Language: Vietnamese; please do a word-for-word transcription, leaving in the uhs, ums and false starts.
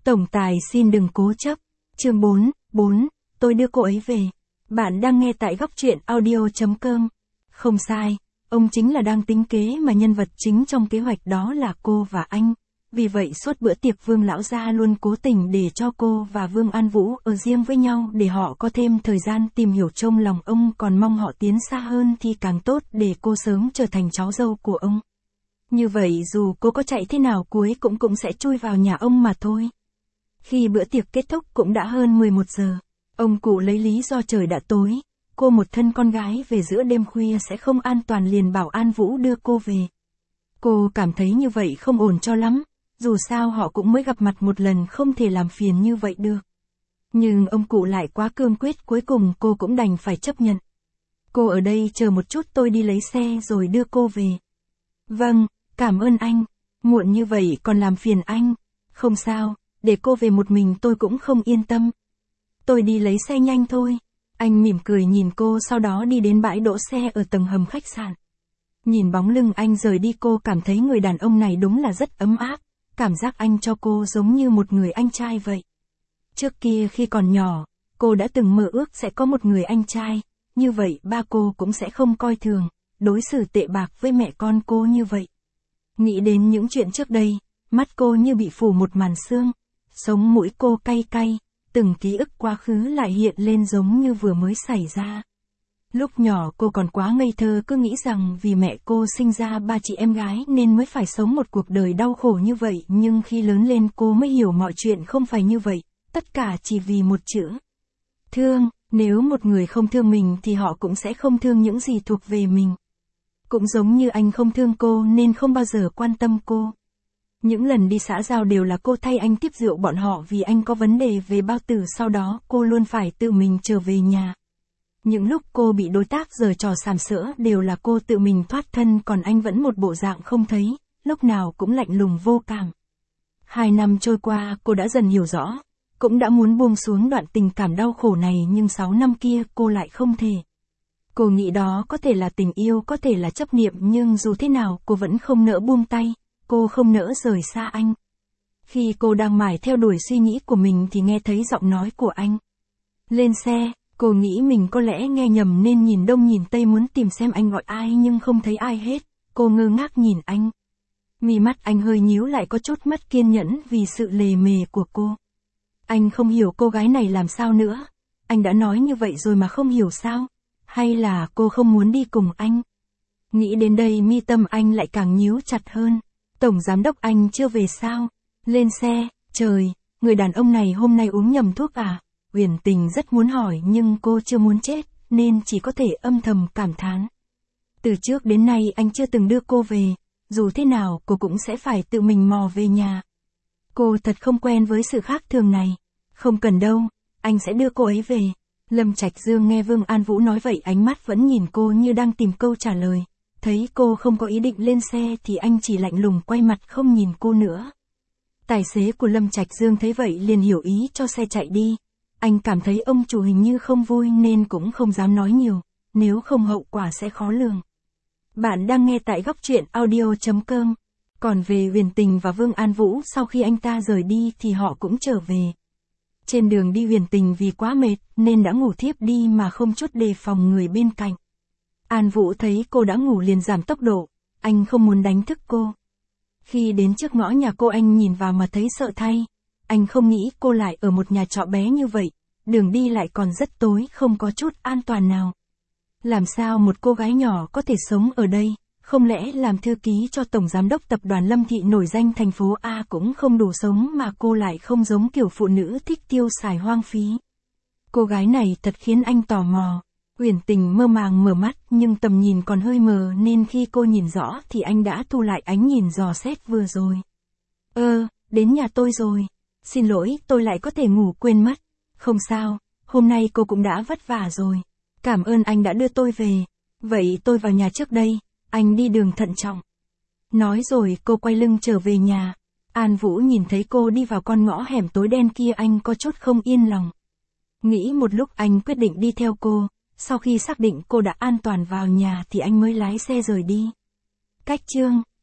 Tổng tài xin đừng cố chấp. Chương bốn, bốn, tôi đưa cô ấy về. Bạn đang nghe tại góc truyện audio chấm com. Không sai, ông chính là đang tính kế mà nhân vật chính trong kế hoạch đó là cô và anh. Vì vậy suốt bữa tiệc Vương lão gia luôn cố tình để cho cô và Vương An Vũ ở riêng với nhau để họ có thêm thời gian tìm hiểu trong lòng ông, còn mong họ tiến xa hơn thì càng tốt để cô sớm trở thành cháu dâu của ông. Như vậy dù cô có chạy thế nào cuối cũng cũng sẽ chui vào nhà ông mà thôi. Khi bữa tiệc kết thúc cũng đã hơn mười một giờ. Ông cụ lấy lý do trời đã tối, cô một thân con gái về giữa đêm khuya sẽ không an toàn liền bảo An Vũ đưa cô về. Cô cảm thấy như vậy không ổn cho lắm, dù sao họ cũng mới gặp mặt một lần, không thể làm phiền như vậy được. Nhưng ông cụ lại quá cương quyết, cuối cùng cô cũng đành phải chấp nhận. Cô ở đây chờ một chút, tôi đi lấy xe rồi đưa cô về. Vâng, cảm ơn anh, muộn như vậy còn làm phiền anh. Không sao, để cô về một mình tôi cũng không yên tâm. Tôi đi lấy xe nhanh thôi. Anh mỉm cười nhìn cô, sau đó đi đến bãi đỗ xe ở tầng hầm khách sạn. Nhìn bóng lưng anh rời đi, cô cảm thấy người đàn ông này đúng là rất ấm áp. Cảm giác anh cho cô giống như một người anh trai vậy. Trước kia khi còn nhỏ, cô đã từng mơ ước sẽ có một người anh trai. Như vậy ba cô cũng sẽ không coi thường, đối xử tệ bạc với mẹ con cô như vậy. Nghĩ đến những chuyện trước đây, mắt cô như bị phủ một màn sương. Sống mũi cô cay cay, từng ký ức quá khứ lại hiện lên giống như vừa mới xảy ra. Lúc nhỏ cô còn quá ngây thơ, cứ nghĩ rằng vì mẹ cô sinh ra ba chị em gái nên mới phải sống một cuộc đời đau khổ như vậy, nhưng khi lớn lên cô mới hiểu mọi chuyện không phải như vậy, tất cả chỉ vì một chữ thương. Nếu một người không thương mình thì họ cũng sẽ không thương những gì thuộc về mình. Cũng giống như anh không thương cô nên không bao giờ quan tâm cô. Những lần đi xã giao đều là cô thay anh tiếp rượu bọn họ vì anh có vấn đề về bao tử, sau đó cô luôn phải tự mình trở về nhà. Những lúc cô bị đối tác giở trò sàm sỡ đều là cô tự mình thoát thân, còn anh vẫn một bộ dạng không thấy, lúc nào cũng lạnh lùng vô cảm. Hai năm trôi qua cô đã dần hiểu rõ, cũng đã muốn buông xuống đoạn tình cảm đau khổ này, nhưng sáu năm kia cô lại không thể. Cô nghĩ đó có thể là tình yêu, có thể là chấp niệm, nhưng dù thế nào cô vẫn không nỡ buông tay, cô không nỡ rời xa anh. Khi cô đang mải theo đuổi suy nghĩ của mình thì nghe thấy giọng nói của anh. Lên xe. Cô nghĩ mình có lẽ nghe nhầm nên nhìn đông nhìn tây muốn tìm xem anh gọi ai, nhưng không thấy ai hết. Cô ngơ ngác nhìn anh. Mí mắt anh hơi nhíu lại, có chút mất kiên nhẫn vì sự lề mề của cô. Anh không hiểu cô gái này làm sao nữa. Anh đã nói như vậy rồi mà không hiểu sao? Hay là cô không muốn đi cùng anh? Nghĩ đến đây mi tâm anh lại càng nhíu chặt hơn. Tổng giám đốc anh chưa về sao? Lên xe. Trời, người đàn ông này hôm nay uống nhầm thuốc à? Uyển Tình rất muốn hỏi nhưng cô chưa muốn chết, nên chỉ có thể âm thầm cảm thán. Từ trước đến nay anh chưa từng đưa cô về, dù thế nào cô cũng sẽ phải tự mình mò về nhà. Cô thật không quen với sự khác thường này. Không cần đâu, anh sẽ đưa cô ấy về. Lâm Trạch Dương nghe Vương An Vũ nói vậy, ánh mắt vẫn nhìn cô như đang tìm câu trả lời. Thấy cô không có ý định lên xe thì anh chỉ lạnh lùng quay mặt không nhìn cô nữa. Tài xế của Lâm Trạch Dương thấy vậy liền hiểu ý cho xe chạy đi. Anh cảm thấy ông chủ hình như không vui nên cũng không dám nói nhiều, nếu không hậu quả sẽ khó lường. Bạn đang nghe tại góc truyện audio chấm com. Còn về Uyển Tình và Vương An Vũ, sau khi anh ta rời đi thì họ cũng trở về. Trên đường đi Uyển Tình vì quá mệt nên đã ngủ thiếp đi mà không chút đề phòng người bên cạnh. An Vũ thấy cô đã ngủ liền giảm tốc độ, anh không muốn đánh thức cô. Khi đến trước ngõ nhà cô anh nhìn vào mà thấy sợ thay. Anh không nghĩ cô lại ở một nhà trọ bé như vậy, đường đi lại còn rất tối, không có chút an toàn nào. Làm sao một cô gái nhỏ có thể sống ở đây, không lẽ làm thư ký cho Tổng Giám đốc Tập đoàn Lâm Thị nổi danh thành phố A cũng không đủ sống mà cô lại không giống kiểu phụ nữ thích tiêu xài hoang phí. Cô gái này thật khiến anh tò mò. Uyển Tình mơ màng mở mắt nhưng tầm nhìn còn hơi mờ nên khi cô nhìn rõ thì anh đã thu lại ánh nhìn dò xét vừa rồi. Ơ, đến nhà tôi rồi. Xin lỗi, tôi lại có thể ngủ quên mất. Không sao, hôm nay cô cũng đã vất vả rồi. Cảm ơn anh đã đưa tôi về. Vậy tôi vào nhà trước đây, anh đi đường thận trọng. Nói rồi cô quay lưng trở về nhà. An Vũ nhìn thấy cô đi vào con ngõ hẻm tối đen kia, anh có chút không yên lòng. Nghĩ một lúc anh quyết định đi theo cô. Sau khi xác định cô đã an toàn vào nhà thì anh mới lái xe rời đi. Cách chương